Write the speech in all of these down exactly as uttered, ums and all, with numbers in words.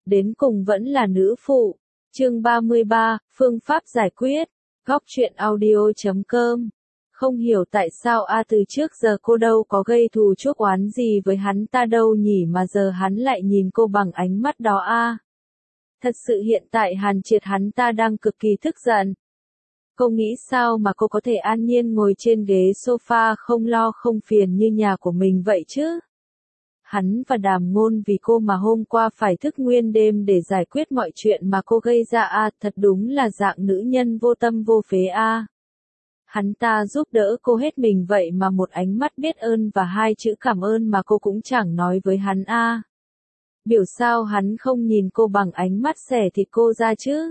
đến cùng vẫn là nữ phụ. Chương ba mươi ba, phương pháp giải quyết. Góc truyện audio chấm com. Không hiểu tại sao a từ trước giờ cô đâu có gây thù chuốc oán gì với hắn ta đâu nhỉ mà giờ hắn lại nhìn cô bằng ánh mắt đó a. Thật sự hiện tại Hàn Triệt hắn ta đang cực kỳ tức giận. Cô nghĩ sao mà cô có thể an nhiên ngồi trên ghế sofa không lo không phiền như nhà của mình vậy chứ? Hắn và Đàm Ngôn vì cô mà hôm qua phải thức nguyên đêm để giải quyết mọi chuyện mà cô gây ra a, thật đúng là dạng nữ nhân vô tâm vô phế a. Hắn ta giúp đỡ cô hết mình vậy mà một ánh mắt biết ơn và hai chữ cảm ơn mà cô cũng chẳng nói với hắn a. Biểu sao hắn không nhìn cô bằng ánh mắt xẻ thịt cô ra chứ?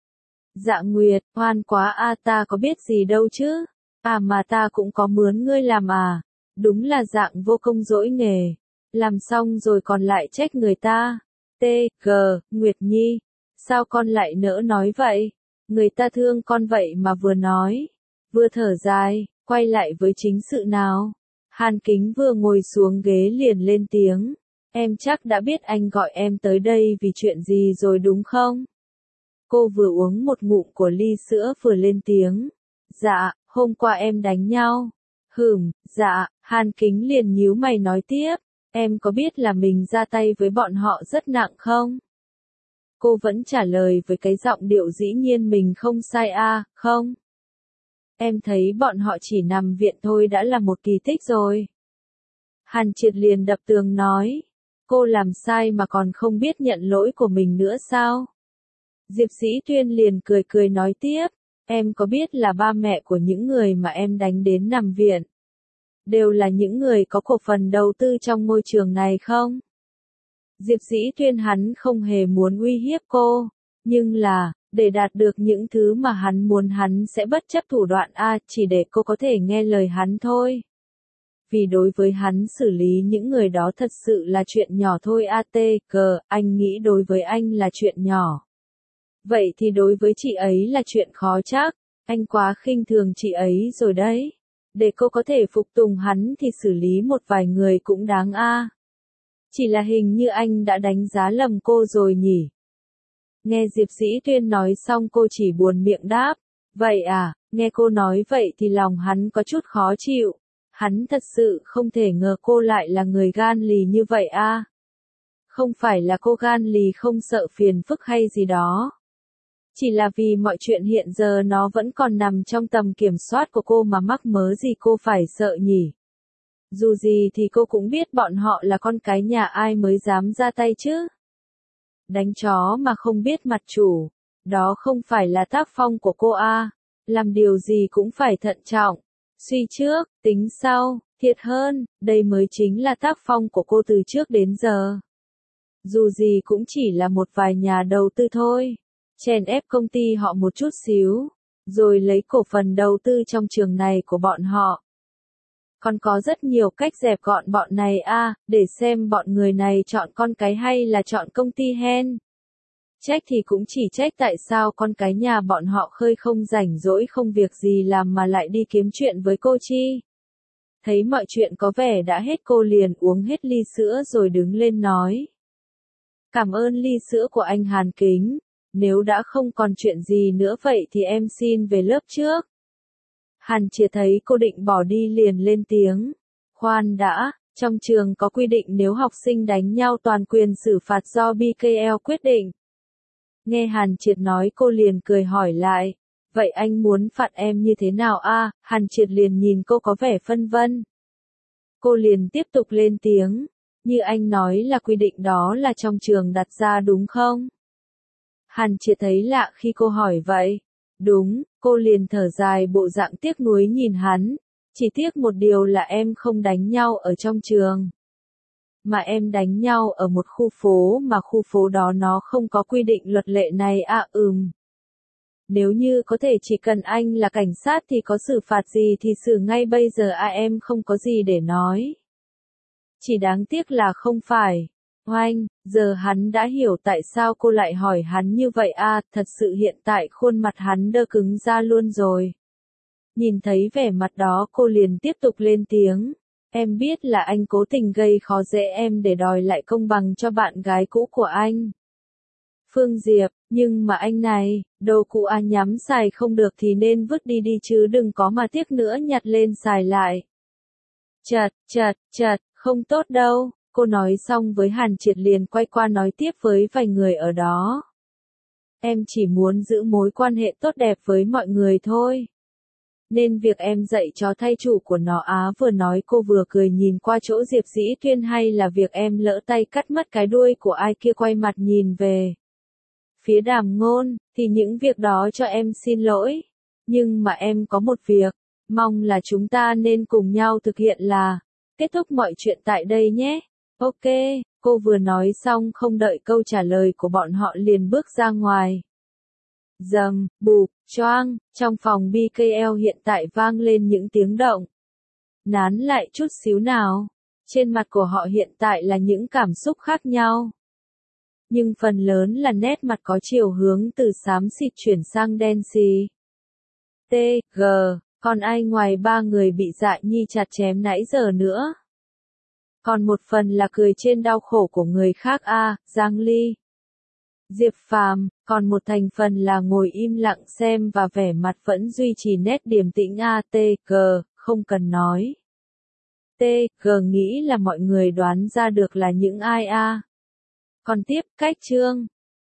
Dạ Nguyệt, oan quá a, ta có biết gì đâu chứ? À mà ta cũng có mướn ngươi làm à? Đúng là dạng vô công dỗi nghề. Làm xong rồi còn lại trách người ta. T, G, Nguyệt Nhi. Sao con lại nỡ nói vậy? Người ta thương con vậy mà vừa nói. Vừa thở dài, quay lại với chính sự nào. Hàn Kính vừa ngồi xuống ghế liền lên tiếng. Em chắc đã biết anh gọi em tới đây vì chuyện gì rồi đúng không? Cô vừa uống một ngụm của ly sữa vừa lên tiếng. Dạ, hôm qua em đánh nhau. Hừm, dạ, Hàn Kính liền nhíu mày nói tiếp. Em có biết là mình ra tay với bọn họ rất nặng không? Cô vẫn trả lời với cái giọng điệu dĩ nhiên mình không sai a, không? Em thấy bọn họ chỉ nằm viện thôi đã là một kỳ tích rồi. Hàn Triệt liền đập tường nói. Cô làm sai mà còn không biết nhận lỗi của mình nữa sao? Diệp Dĩ Tuyên liền cười cười nói tiếp. Em có biết là ba mẹ của những người mà em đánh đến nằm viện đều là những người có cổ phần đầu tư trong ngôi trường này không? Diệp Dĩ Tuyên hắn không hề muốn uy hiếp cô, nhưng là, để đạt được những thứ mà hắn muốn hắn sẽ bất chấp thủ đoạn a chỉ để cô có thể nghe lời hắn thôi. Vì đối với hắn xử lý những người đó thật sự là chuyện nhỏ thôi a tê cờ, anh nghĩ đối với anh là chuyện nhỏ. Vậy thì đối với chị ấy là chuyện khó chắc, anh quá khinh thường chị ấy rồi đấy. Để cô có thể phục tùng hắn thì xử lý một vài người cũng đáng a. Chỉ là hình như anh đã đánh giá lầm cô rồi nhỉ. Nghe Diệp Dĩ Tuyên nói xong cô chỉ buồn miệng đáp. Vậy à, nghe cô nói vậy thì lòng hắn có chút khó chịu. Hắn thật sự không thể ngờ cô lại là người gan lì như vậy a. Không phải là cô gan lì không sợ phiền phức hay gì đó. Chỉ là vì mọi chuyện hiện giờ nó vẫn còn nằm trong tầm kiểm soát của cô mà mắc mớ gì cô phải sợ nhỉ. Dù gì thì cô cũng biết bọn họ là con cái nhà ai mới dám ra tay chứ. Đánh chó mà không biết mặt chủ. Đó không phải là tác phong của cô a. Làm điều gì cũng phải thận trọng. Suy trước, tính sau, thiệt hơn, đây mới chính là tác phong của cô từ trước đến giờ. Dù gì cũng chỉ là một vài nhà đầu tư thôi. Chèn ép công ty họ một chút xíu, rồi lấy cổ phần đầu tư trong trường này của bọn họ. Còn có rất nhiều cách dẹp gọn bọn này a, để xem bọn người này chọn con cái hay là chọn công ty hen. Trách thì cũng chỉ trách tại sao con cái nhà bọn họ khơi không rảnh rỗi không việc gì làm mà lại đi kiếm chuyện với cô chi. Thấy mọi chuyện có vẻ đã hết cô liền uống hết ly sữa rồi đứng lên nói. Cảm ơn ly sữa của anh Hàn Kính. Nếu đã không còn chuyện gì nữa vậy thì em xin về lớp trước. Hàn Triệt thấy cô định bỏ đi liền lên tiếng. Khoan đã, trong trường có quy định nếu học sinh đánh nhau toàn quyền xử phạt do bê ca lờ quyết định. Nghe Hàn Triệt nói cô liền cười hỏi lại. Vậy anh muốn phạt em như thế nào a? Hàn Triệt liền nhìn cô có vẻ phân vân. Cô liền tiếp tục lên tiếng. Như anh nói là quy định đó là trong trường đặt ra đúng không? Hàn Triệt thấy lạ khi cô hỏi vậy. Đúng, cô liền thở dài bộ dạng tiếc nuối nhìn hắn. Chỉ tiếc một điều là em không đánh nhau ở trong trường. Mà em đánh nhau ở một khu phố mà khu phố đó nó không có quy định luật lệ này à ừm. Nếu như có thể chỉ cần anh là cảnh sát thì có xử phạt gì thì xử ngay bây giờ à em không có gì để nói. Chỉ đáng tiếc là không phải. Oanh, giờ hắn đã hiểu tại sao cô lại hỏi hắn như vậy à, thật sự hiện tại khuôn mặt hắn đơ cứng ra luôn rồi. Nhìn thấy vẻ mặt đó cô liền tiếp tục lên tiếng. Em biết là anh cố tình gây khó dễ em để đòi lại công bằng cho bạn gái cũ của anh. Phương Diệp, nhưng mà anh này, đồ cũ à nhắm xài không được thì nên vứt đi đi chứ đừng có mà tiếc nữa nhặt lên xài lại. Chật, chật, chật, không tốt đâu, cô nói xong với Hàn Triệt liền quay qua nói tiếp với vài người ở đó. Em chỉ muốn giữ mối quan hệ tốt đẹp với mọi người thôi. Nên việc em dạy cho thay chủ của nó á vừa nói cô vừa cười nhìn qua chỗ Diệp Dĩ Tuyên hay là việc em lỡ tay cắt mất cái đuôi của ai kia quay mặt nhìn về phía Đàm Ngôn, thì những việc đó cho em xin lỗi. Nhưng mà em có một việc, mong là chúng ta nên cùng nhau thực hiện là, kết thúc mọi chuyện tại đây nhé. Ok, cô vừa nói xong không đợi câu trả lời của bọn họ liền bước ra ngoài. Dầm, bụp, choang, trong phòng bê ca lờ hiện tại vang lên những tiếng động. Nán lại chút xíu nào. Trên mặt của họ hiện tại là những cảm xúc khác nhau. Nhưng phần lớn là nét mặt có chiều hướng từ xám xịt chuyển sang đen xì. T, G, còn ai ngoài ba người bị Dạ Nhi chặt chém nãy giờ nữa. Còn một phần là cười trên đau khổ của người khác a, à, Giang Ly. Diệp Phàm, còn một thành phần là ngồi im lặng xem và vẻ mặt vẫn duy trì nét điềm tĩnh a, T, G, không cần nói. T, G nghĩ là mọi người đoán ra được là những ai a. Còn tiếp, cách chương.